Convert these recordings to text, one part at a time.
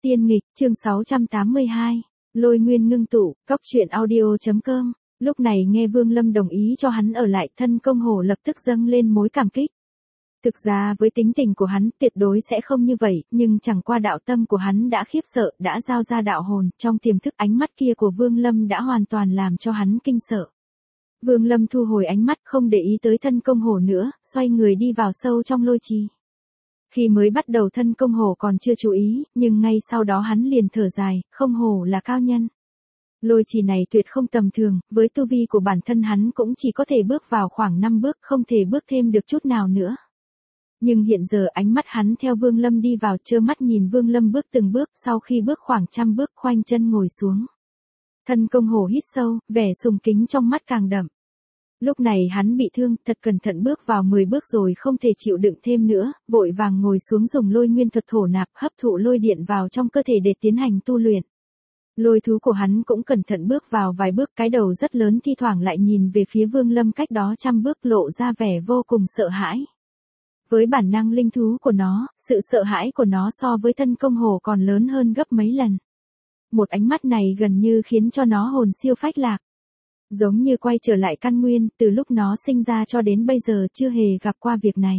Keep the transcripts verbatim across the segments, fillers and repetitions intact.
Tiên nghịch, chương sáu trăm tám mươi hai, Lôi nguyên ngưng tụ, cóc truyện audio.com. Lúc này nghe Vương Lâm đồng ý cho hắn ở lại, thân công hổ lập tức dâng lên mối cảm kích. Thực ra với tính tình của hắn tuyệt đối sẽ không như vậy, nhưng chẳng qua đạo tâm của hắn đã khiếp sợ, đã giao ra đạo hồn, trong tiềm thức ánh mắt kia của Vương Lâm đã hoàn toàn làm cho hắn kinh sợ. Vương Lâm thu hồi ánh mắt không để ý tới thân công hổ nữa, xoay người đi vào sâu trong lôi trì. Khi mới bắt đầu thân công hổ còn chưa chú ý, nhưng ngay sau đó hắn liền thở dài, không hổ là cao nhân. Lôi trì này tuyệt không tầm thường, với tu vi của bản thân hắn cũng chỉ có thể bước vào khoảng năm bước, không thể bước thêm được chút nào nữa. Nhưng hiện giờ ánh mắt hắn theo Vương Lâm đi vào, trơ mắt nhìn Vương Lâm bước từng bước, sau khi bước khoảng trăm bước khoanh chân ngồi xuống. Thân công hổ hít sâu, vẻ sùng kính trong mắt càng đậm. Lúc này hắn bị thương, thật cẩn thận bước vào mười bước rồi không thể chịu đựng thêm nữa, vội vàng ngồi xuống dùng lôi nguyên thuật thổ nạp, hấp thụ lôi điện vào trong cơ thể để tiến hành tu luyện. Lôi thú của hắn cũng cẩn thận bước vào vài bước, cái đầu rất lớn thi thoảng lại nhìn về phía Vương Lâm cách đó trăm bước, lộ ra vẻ vô cùng sợ hãi. Với bản năng linh thú của nó, sự sợ hãi của nó so với thân công hổ còn lớn hơn gấp mấy lần. Một ánh mắt này gần như khiến cho nó hồn siêu phách lạc. Giống như quay trở lại căn nguyên, từ lúc nó sinh ra cho đến bây giờ chưa hề gặp qua việc này.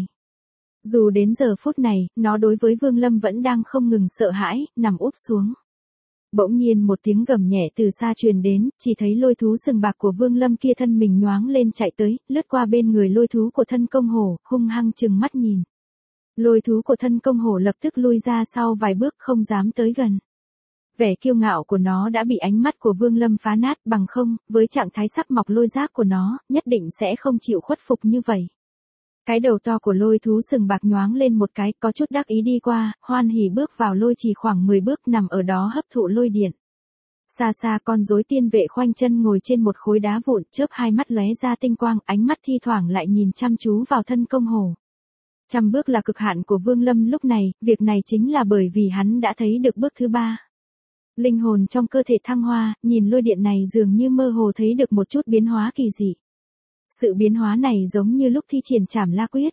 Dù đến giờ phút này, nó đối với Vương Lâm vẫn đang không ngừng sợ hãi, nằm úp xuống. Bỗng nhiên một tiếng gầm nhẹ từ xa truyền đến, chỉ thấy lôi thú sừng bạc của Vương Lâm kia thân mình nhoáng lên chạy tới, lướt qua bên người lôi thú của thân công hổ, hung hăng trừng mắt nhìn. Lôi thú của thân công hổ lập tức lui ra sau vài bước, không dám tới gần. Vẻ kiêu ngạo của nó đã bị ánh mắt của Vương Lâm phá nát, bằng không, với trạng thái sắp mọc lôi giác của nó, nhất định sẽ không chịu khuất phục như vậy. Cái đầu to của lôi thú sừng bạc nhoáng lên một cái, có chút đắc ý đi qua, hoan hỉ bước vào lôi trì khoảng mười bước, nằm ở đó hấp thụ lôi điện. Xa xa con rối tiên vệ khoanh chân ngồi trên một khối đá vụn, chớp hai mắt lóe ra tinh quang, ánh mắt thi thoảng lại nhìn chăm chú vào thân công hổ. Trăm bước là cực hạn của Vương Lâm lúc này, việc này chính là bởi vì hắn đã thấy được bước thứ ba. Linh hồn trong cơ thể thăng hoa, nhìn lôi điện này dường như mơ hồ thấy được một chút biến hóa kỳ dị. Sự biến hóa này giống như lúc thi triển Trảm La Quyết.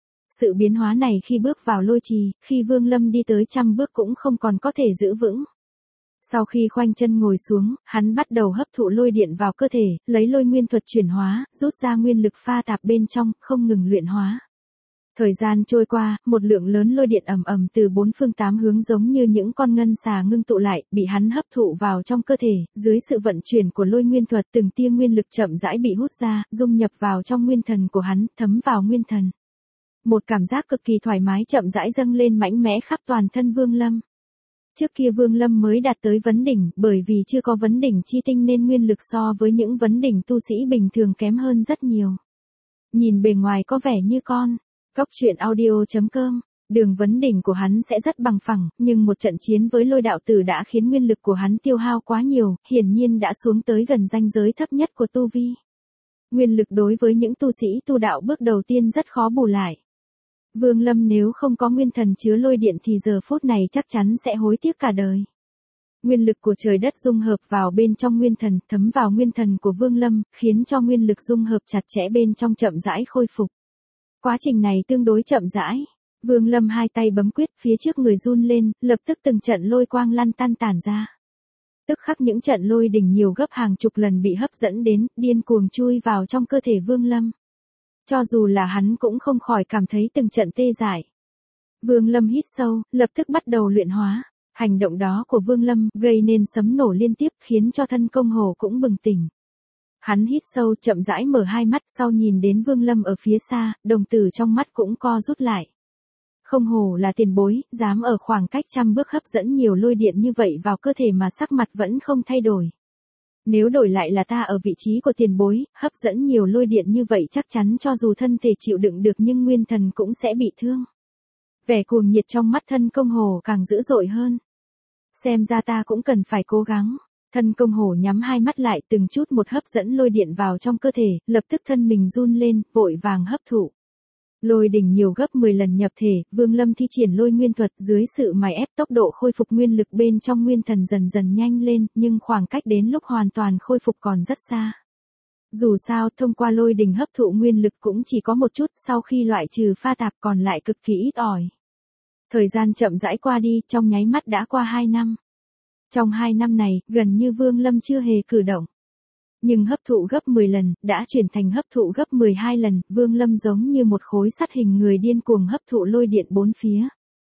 Sự biến hóa này khi bước vào lôi trì, khi Vương Lâm đi tới trăm bước cũng không còn có thể giữ vững. Sau khi khoanh chân ngồi xuống, hắn bắt đầu hấp thụ lôi điện vào cơ thể, lấy lôi nguyên thuật chuyển hóa, rút ra nguyên lực pha tạp bên trong, không ngừng luyện hóa. Thời gian trôi qua, một lượng lớn lôi điện ầm ầm từ bốn phương tám hướng giống như những con ngân xà ngưng tụ lại, bị hắn hấp thụ vào trong cơ thể, dưới sự vận chuyển của lôi nguyên thuật, từng tia nguyên lực chậm rãi bị hút ra, dung nhập vào trong nguyên thần của hắn, thấm vào nguyên thần. Một cảm giác cực kỳ thoải mái chậm rãi dâng lên mãnh mẽ khắp toàn thân Vương Lâm. Trước kia Vương Lâm mới đạt tới vấn đỉnh, bởi vì chưa có vấn đỉnh chi tinh nên nguyên lực so với những vấn đỉnh tu sĩ bình thường kém hơn rất nhiều. Nhìn bề ngoài có vẻ như con cóc truyện audio.com, đường vấn đỉnh của hắn sẽ rất bằng phẳng, nhưng một trận chiến với lôi đạo tử đã khiến nguyên lực của hắn tiêu hao quá nhiều, hiển nhiên đã xuống tới gần ranh giới thấp nhất của tu vi. Nguyên lực đối với những tu sĩ tu đạo bước đầu tiên rất khó bù lại. Vương Lâm nếu không có nguyên thần chứa lôi điện thì giờ phút này chắc chắn sẽ hối tiếc cả đời. Nguyên lực của trời đất dung hợp vào bên trong nguyên thần, thấm vào nguyên thần của Vương Lâm, khiến cho nguyên lực dung hợp chặt chẽ bên trong chậm rãi khôi phục. Quá trình này tương đối chậm rãi. Vương Lâm hai tay bấm quyết, phía trước người run lên, lập tức từng trận lôi quang lăn tăn tản ra. Tức khắc những trận lôi đỉnh nhiều gấp hàng chục lần bị hấp dẫn đến, điên cuồng chui vào trong cơ thể Vương Lâm. Cho dù là hắn cũng không khỏi cảm thấy từng trận tê dại. Vương Lâm hít sâu, lập tức bắt đầu luyện hóa. Hành động đó của Vương Lâm gây nên sấm nổ liên tiếp, khiến cho thân công hổ cũng bừng tỉnh. Hắn hít sâu, chậm rãi mở hai mắt, sau nhìn đến Vương Lâm ở phía xa, đồng tử trong mắt cũng co rút lại. Không hổ là tiền bối, dám ở khoảng cách trăm bước hấp dẫn nhiều lôi điện như vậy vào cơ thể mà sắc mặt vẫn không thay đổi. Nếu đổi lại là ta ở vị trí của tiền bối, hấp dẫn nhiều lôi điện như vậy chắc chắn cho dù thân thể chịu đựng được nhưng nguyên thần cũng sẽ bị thương. Vẻ cuồng nhiệt trong mắt thân công hổ càng dữ dội hơn. Xem ra ta cũng cần phải cố gắng. Thân công hổ nhắm hai mắt lại, từng chút một hấp dẫn lôi điện vào trong cơ thể, lập tức thân mình run lên, vội vàng hấp thụ. Lôi đỉnh nhiều gấp mười lần nhập thể, Vương Lâm thi triển lôi nguyên thuật, dưới sự mài ép tốc độ khôi phục nguyên lực bên trong nguyên thần dần dần nhanh lên, nhưng khoảng cách đến lúc hoàn toàn khôi phục còn rất xa. Dù sao, thông qua lôi đỉnh hấp thụ nguyên lực cũng chỉ có một chút, sau khi loại trừ pha tạp còn lại cực kỳ ít ỏi. Thời gian chậm rãi qua đi, trong nháy mắt đã qua hai năm. Trong hai năm này, gần như Vương Lâm chưa hề cử động. Nhưng hấp thụ gấp mười lần, đã chuyển thành hấp thụ gấp mười hai lần, Vương Lâm giống như một khối sắt hình người điên cuồng hấp thụ lôi điện bốn phía.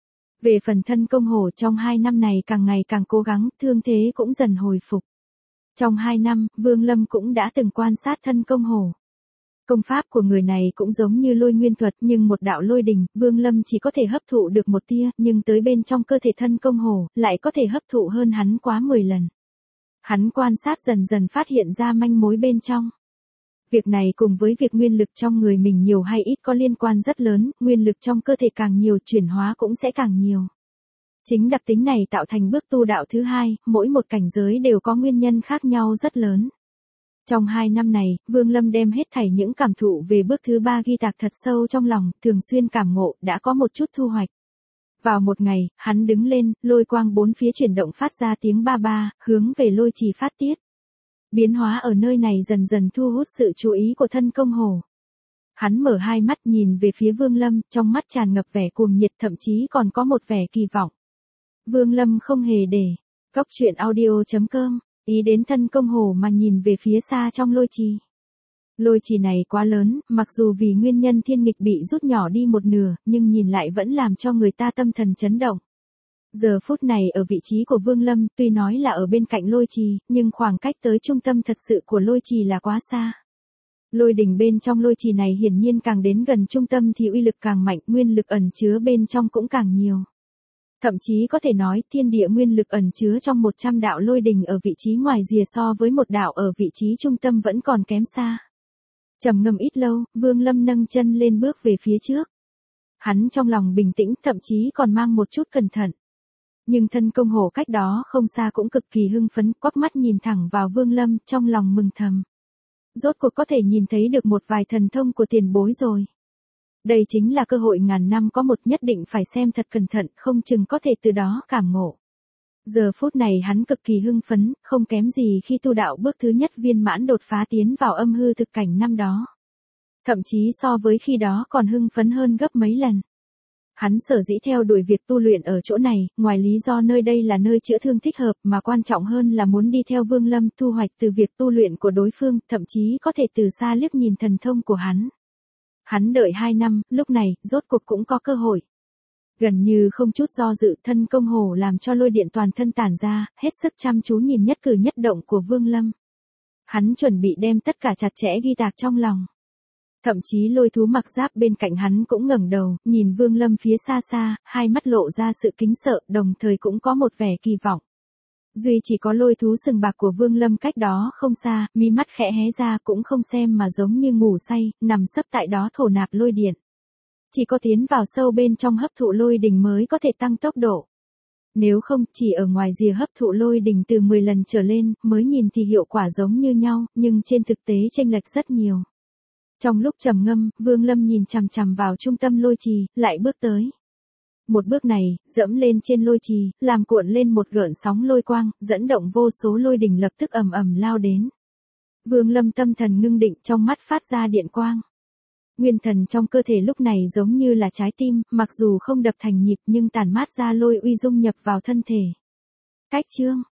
Về phần thân công hổ trong hai năm này càng ngày càng cố gắng, thương thế cũng dần hồi phục. Trong hai năm, Vương Lâm cũng đã từng quan sát thân công hổ. Công pháp của người này cũng giống như lôi nguyên thuật, nhưng một đạo lôi đình, Vương Lâm chỉ có thể hấp thụ được một tia, nhưng tới bên trong cơ thể thân công hổ, lại có thể hấp thụ hơn hắn quá mười lần. Hắn quan sát dần dần phát hiện ra manh mối bên trong. Việc này cùng với việc nguyên lực trong người mình nhiều hay ít có liên quan rất lớn, nguyên lực trong cơ thể càng nhiều chuyển hóa cũng sẽ càng nhiều. Chính đặc tính này tạo thành bước tu đạo thứ hai, mỗi một cảnh giới đều có nguyên nhân khác nhau rất lớn. Trong hai năm này, Vương Lâm đem hết thảy những cảm thụ về bước thứ ba ghi tạc thật sâu trong lòng, thường xuyên cảm ngộ, đã có một chút thu hoạch. Vào một ngày, hắn đứng lên, lôi quang bốn phía chuyển động phát ra tiếng ba ba, hướng về lôi trì phát tiết. Biến hóa ở nơi này dần dần thu hút sự chú ý của thân công hổ. Hắn mở hai mắt nhìn về phía Vương Lâm, trong mắt tràn ngập vẻ cuồng nhiệt, thậm chí còn có một vẻ kỳ vọng. Vương Lâm không hề để cóc truyện audio chấm com ý đến thân công hổ mà nhìn về phía xa trong lôi trì. Lôi trì này quá lớn, mặc dù vì nguyên nhân thiên nghịch bị rút nhỏ đi một nửa, nhưng nhìn lại vẫn làm cho người ta tâm thần chấn động. Giờ phút này ở vị trí của Vương Lâm, tuy nói là ở bên cạnh lôi trì, nhưng khoảng cách tới trung tâm thật sự của lôi trì là quá xa. Lôi đỉnh bên trong lôi trì này hiển nhiên càng đến gần trung tâm thì uy lực càng mạnh, nguyên lực ẩn chứa bên trong cũng càng nhiều. Thậm chí có thể nói thiên địa nguyên lực ẩn chứa trong một trăm đạo lôi đỉnh ở vị trí ngoài rìa so với một đạo ở vị trí trung tâm vẫn còn kém xa. Trầm ngâm ít lâu, Vương Lâm nâng chân lên bước về phía trước. Hắn trong lòng bình tĩnh, thậm chí còn mang một chút cẩn thận. Nhưng thân công hổ cách đó không xa cũng cực kỳ hưng phấn, quắc mắt nhìn thẳng vào Vương Lâm, trong lòng mừng thầm. Rốt cuộc có thể nhìn thấy được một vài thần thông của tiền bối rồi. Đây chính là cơ hội ngàn năm có một, nhất định phải xem thật cẩn thận, không chừng có thể từ đó cảm ngộ. Giờ phút này hắn cực kỳ hưng phấn, không kém gì khi tu đạo bước thứ nhất viên mãn đột phá tiến vào âm hư thực cảnh năm đó. Thậm chí so với khi đó còn hưng phấn hơn gấp mấy lần. Hắn sở dĩ theo đuổi việc tu luyện ở chỗ này, ngoài lý do nơi đây là nơi chữa thương thích hợp mà quan trọng hơn là muốn đi theo Vương Lâm thu hoạch từ việc tu luyện của đối phương, thậm chí có thể từ xa liếc nhìn thần thông của hắn. Hắn đợi hai năm, lúc này, rốt cuộc cũng có cơ hội. Gần như không chút do dự, thân công hổ làm cho lôi điện toàn thân tản ra, hết sức chăm chú nhìn nhất cử nhất động của Vương Lâm. Hắn chuẩn bị đem tất cả chặt chẽ ghi tạc trong lòng. Thậm chí lôi thú mặc giáp bên cạnh hắn cũng ngẩng đầu, nhìn Vương Lâm phía xa xa, hai mắt lộ ra sự kính sợ, đồng thời cũng có một vẻ kỳ vọng. Duy chỉ có lôi thú sừng bạc của Vương Lâm cách đó không xa, mi mắt khẽ hé ra cũng không xem mà giống như ngủ say, nằm sấp tại đó thổ nạp lôi điện. Chỉ có tiến vào sâu bên trong hấp thụ lôi đình mới có thể tăng tốc độ. Nếu không, chỉ ở ngoài rìa hấp thụ lôi đình từ mười lần trở lên, mới nhìn thì hiệu quả giống như nhau, nhưng trên thực tế chênh lệch rất nhiều. Trong lúc trầm ngâm, Vương Lâm nhìn chằm chằm vào trung tâm lôi trì, lại bước tới. Một bước này, dẫm lên trên lôi trì, làm cuộn lên một gợn sóng lôi quang, dẫn động vô số lôi đỉnh lập tức ầm ầm lao đến. Vương Lâm tâm thần ngưng định, trong mắt phát ra điện quang. Nguyên thần trong cơ thể lúc này giống như là trái tim, mặc dù không đập thành nhịp nhưng tản mát ra lôi uy dung nhập vào thân thể. Cách chương